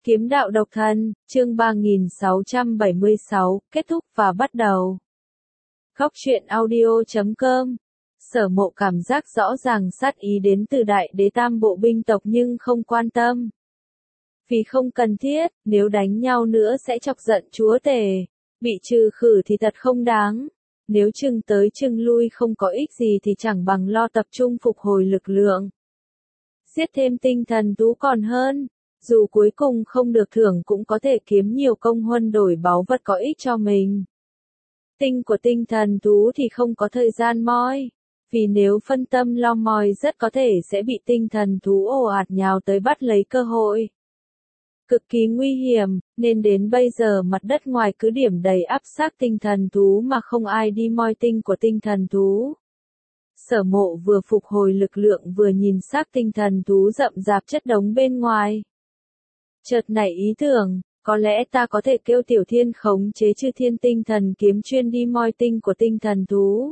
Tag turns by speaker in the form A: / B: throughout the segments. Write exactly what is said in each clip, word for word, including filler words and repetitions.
A: Kiếm đạo độc thân, chương ba nghìn sáu trăm bảy mươi sáu, kết thúc và bắt đầu. Góc truyện audio chấm com. Sở Mộ cảm giác rõ ràng sát ý đến từ đại đế tam bộ binh tộc nhưng không quan tâm. Vì không cần thiết, nếu đánh nhau nữa sẽ chọc giận chúa tể. Bị trừ khử thì thật không đáng. Nếu chừng tới chừng lui không có ích gì thì chẳng bằng lo tập trung phục hồi lực lượng. Giết thêm tinh thần tú còn hơn. Dù cuối cùng không được thưởng cũng có thể kiếm nhiều công huân đổi báu vật có ích cho mình. Tinh của tinh thần thú thì không có thời gian moi. Vì nếu phân tâm lo moi rất có thể sẽ bị tinh thần thú ồ ạt nhào tới bắt lấy cơ hội. Cực kỳ nguy hiểm, nên đến bây giờ mặt đất ngoài cứ điểm đầy ắp xác tinh thần thú mà không ai đi moi tinh của tinh thần thú. Sở Mộ vừa phục hồi lực lượng vừa nhìn xác tinh thần thú rậm rạp chất đống bên ngoài. Chợt nảy ý tưởng, có lẽ ta có thể kêu Tiểu Thiên khống chế Chư Thiên tinh thần kiếm chuyên đi moi tinh của tinh thần thú.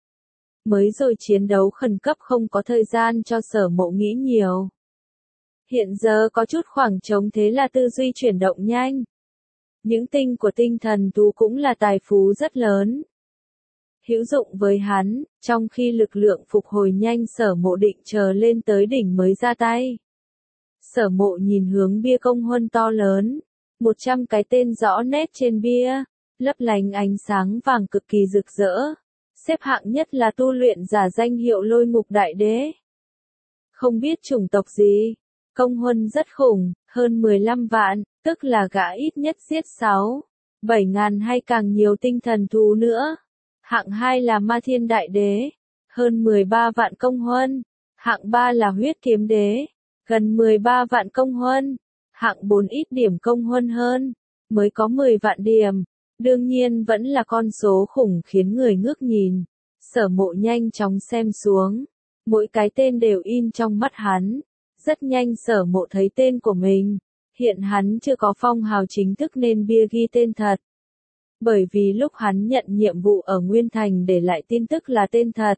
A: Mới rồi chiến đấu khẩn cấp không có thời gian cho Sở Mộ nghĩ nhiều. Hiện giờ có chút khoảng trống thế là tư duy chuyển động nhanh. Những tinh của tinh thần thú cũng là tài phú rất lớn. Hữu dụng với hắn, trong khi lực lượng phục hồi nhanh Sở Mộ định chờ lên tới đỉnh mới ra tay. Sở Mộ nhìn hướng bia công huân to lớn, một trăm cái tên rõ nét trên bia, lấp lánh ánh sáng vàng cực kỳ rực rỡ. Xếp hạng nhất là tu luyện giả danh hiệu Lôi Ngục Đại Đế. Không biết chủng tộc gì, công huân rất khủng, hơn mười lăm vạn, tức là gã ít nhất giết sáu, bảy ngàn hay càng nhiều tinh thần thú nữa. Hạng hai là Ma Thiên Đại Đế, hơn mười ba vạn công huân. Hạng ba là Huyết Kiếm Đế, gần mười ba vạn công huân. Hạng bốn ít điểm công huân hơn, mới có mười vạn điểm. Đương nhiên vẫn là con số khủng khiến người ngước nhìn. Sở Mộ nhanh chóng xem xuống, mỗi cái tên đều in trong mắt hắn. Rất nhanh Sở Mộ thấy tên của mình. Hiện hắn chưa có phong hào chính thức nên bia ghi tên thật. Bởi vì lúc hắn nhận nhiệm vụ ở Nguyên Thành để lại tin tức là tên thật.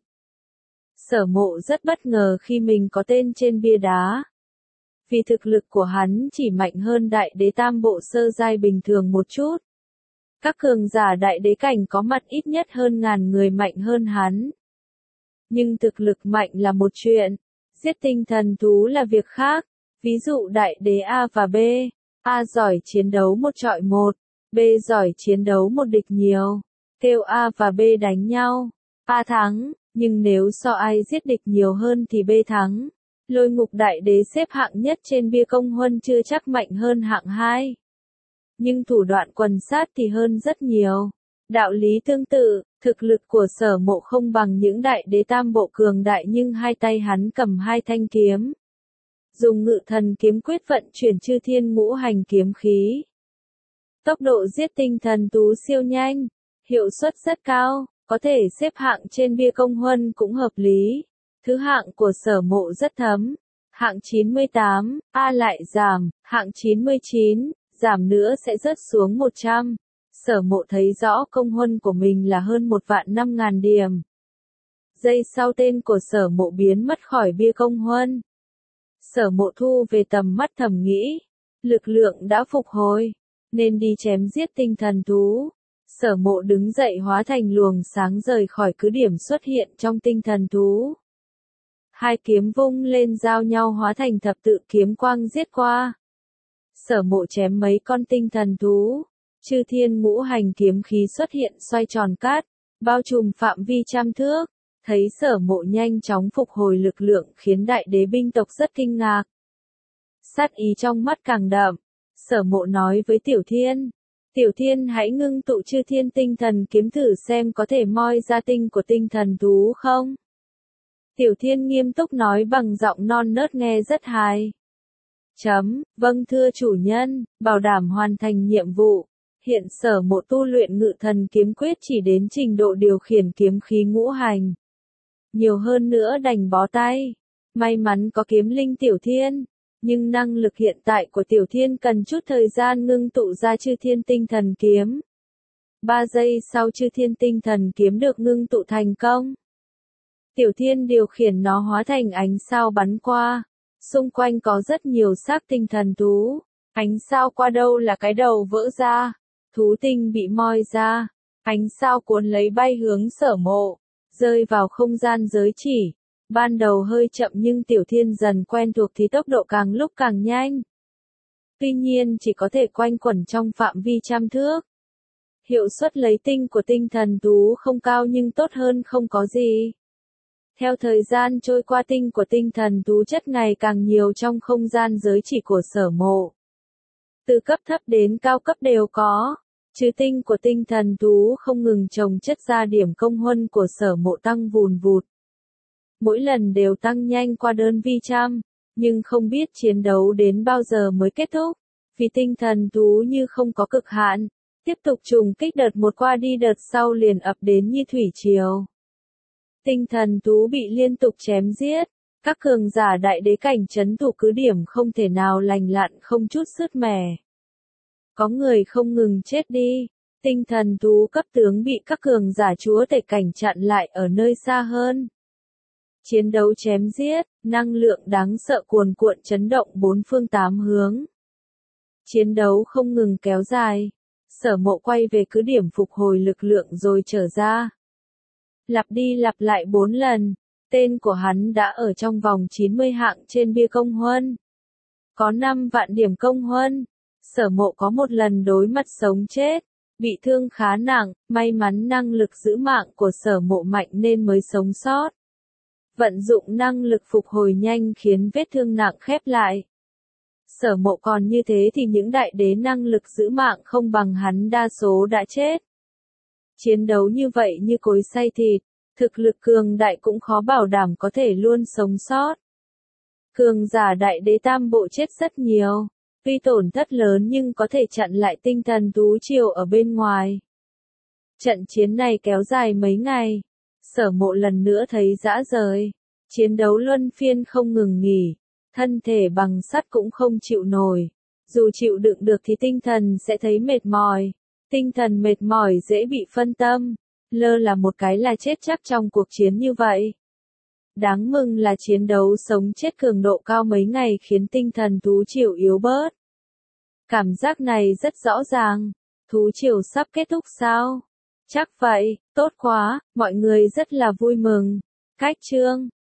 A: Sở Mộ rất bất ngờ khi mình có tên trên bia đá. Vì thực lực của hắn chỉ mạnh hơn đại đế tam bộ sơ giai bình thường một chút. Các cường giả đại đế cảnh có mặt ít nhất hơn ngàn người mạnh hơn hắn. Nhưng thực lực mạnh là một chuyện, giết tinh thần thú là việc khác. Ví dụ đại đế A và B, A giỏi chiến đấu một trọi một, B giỏi chiến đấu một địch nhiều. Kêu A và B đánh nhau, A thắng, nhưng nếu so ai giết địch nhiều hơn thì B thắng. Lôi Ngục Đại Đế xếp hạng nhất trên bia công huân chưa chắc mạnh hơn hạng hai. Nhưng thủ đoạn quần sát thì hơn rất nhiều. Đạo lý tương tự, thực lực của Sở Mộ không bằng những đại đế tam bộ cường đại nhưng hai tay hắn cầm hai thanh kiếm. Dùng Ngự Thần kiếm quyết vận chuyển Chư Thiên ngũ hành kiếm khí. Tốc độ giết tinh thần tú siêu nhanh, hiệu suất rất cao, có thể xếp hạng trên bia công huân cũng hợp lý. Thứ hạng của Sở Mộ rất thấm. Hạng chín mươi tám, A lại giảm, hạng chín mươi chín, giảm nữa sẽ rớt xuống một trăm. Sở Mộ thấy rõ công huân của mình là hơn một vạn năm ngàn điểm. Giây sau tên của Sở Mộ biến mất khỏi bia công huân. Sở Mộ thu về tầm mắt thầm nghĩ, lực lượng đã phục hồi, nên đi chém giết tinh thần thú. Sở Mộ đứng dậy hóa thành luồng sáng rời khỏi cứ điểm xuất hiện trong tinh thần thú. Hai kiếm vung lên giao nhau hóa thành thập tự kiếm quang giết qua. Sở Mộ chém mấy con tinh thần thú. Chư Thiên ngũ hành kiếm khí xuất hiện xoay tròn cát, bao trùm phạm vi trăm thước. Thấy Sở Mộ nhanh chóng phục hồi lực lượng khiến đại đế binh tộc rất kinh ngạc. Sát ý trong mắt càng đậm. Sở Mộ nói với Tiểu Thiên. Tiểu Thiên hãy ngưng tụ Chư Thiên tinh thần kiếm thử xem có thể moi ra tinh của tinh thần thú không? Tiểu Thiên nghiêm túc nói bằng giọng non nớt nghe rất hài. Chấm, vâng thưa chủ nhân, bảo đảm hoàn thành nhiệm vụ. Hiện Sở Mộ tu luyện Ngự Thần kiếm quyết chỉ đến trình độ điều khiển kiếm khí ngũ hành. Nhiều hơn nữa đành bó tay. May mắn có kiếm linh Tiểu Thiên. Nhưng năng lực hiện tại của Tiểu Thiên cần chút thời gian ngưng tụ ra Chư Thiên tinh thần kiếm. Ba giây sau Chư Thiên tinh thần kiếm được ngưng tụ thành công. Tiểu Thiên điều khiển nó hóa thành ánh sao bắn qua. Xung quanh có rất nhiều xác tinh thần thú. Ánh sao qua đâu là cái đầu vỡ ra, thú tinh bị moi ra, ánh sao cuốn lấy bay hướng Sở Mộ, rơi vào không gian giới chỉ. Ban đầu hơi chậm nhưng Tiểu Thiên dần quen thuộc thì tốc độ càng lúc càng nhanh. Tuy nhiên chỉ có thể quanh quẩn trong phạm vi trăm thước. Hiệu suất lấy tinh của tinh thần thú không cao nhưng tốt hơn không có gì. Theo thời gian trôi qua tinh của tinh thần thú chất ngày càng nhiều trong không gian giới chỉ của Sở Mộ. Từ cấp thấp đến cao cấp đều có, chứ tinh của tinh thần thú không ngừng trồng chất ra điểm công huân của Sở Mộ tăng vùn vụt. Mỗi lần đều tăng nhanh qua đơn vi trăm, nhưng không biết chiến đấu đến bao giờ mới kết thúc, vì tinh thần thú như không có cực hạn, tiếp tục trùng kích đợt một qua đi đợt sau liền ập đến như thủy triều. Tinh thần thú bị liên tục chém giết, các cường giả đại đế cảnh trấn thủ cứ điểm không thể nào lành lặn không chút sứt mẻ. Có người không ngừng chết đi, tinh thần thú cấp tướng bị các cường giả chúa tể cảnh chặn lại ở nơi xa hơn. Chiến đấu chém giết, năng lượng đáng sợ cuồn cuộn chấn động bốn phương tám hướng. Chiến đấu không ngừng kéo dài, Sở Mộ quay về cứ điểm phục hồi lực lượng rồi trở ra. Lặp đi lặp lại bốn lần, tên của hắn đã ở trong vòng chín mươi hạng trên bia công huân. Có năm vạn điểm công huân, Sở Mộ có một lần đối mặt sống chết, bị thương khá nặng, may mắn năng lực giữ mạng của Sở Mộ mạnh nên mới sống sót. Vận dụng năng lực phục hồi nhanh khiến vết thương nặng khép lại. Sở Mộ còn như thế thì những đại đế năng lực giữ mạng không bằng hắn đa số đã chết. Chiến đấu như vậy như cối xay thịt, thực lực cường đại cũng khó bảo đảm có thể luôn sống sót. Cường giả đại đế tam bộ chết rất nhiều, tuy tổn thất lớn nhưng có thể chặn lại tinh thần thú triều ở bên ngoài. Trận chiến này kéo dài mấy ngày, Sở Mộ lần nữa thấy rã rời, chiến đấu luân phiên không ngừng nghỉ, thân thể bằng sắt cũng không chịu nổi, dù chịu đựng được thì tinh thần sẽ thấy mệt mỏi, tinh thần mệt mỏi dễ bị phân tâm, lơ là một cái là chết chắc trong cuộc chiến như vậy. Đáng mừng là chiến đấu sống chết cường độ cao mấy ngày khiến tinh thần thú triều yếu bớt. Cảm giác này rất rõ ràng, thú triều sắp kết thúc sao? Chắc vậy, tốt quá, mọi người rất là vui mừng. Cách chương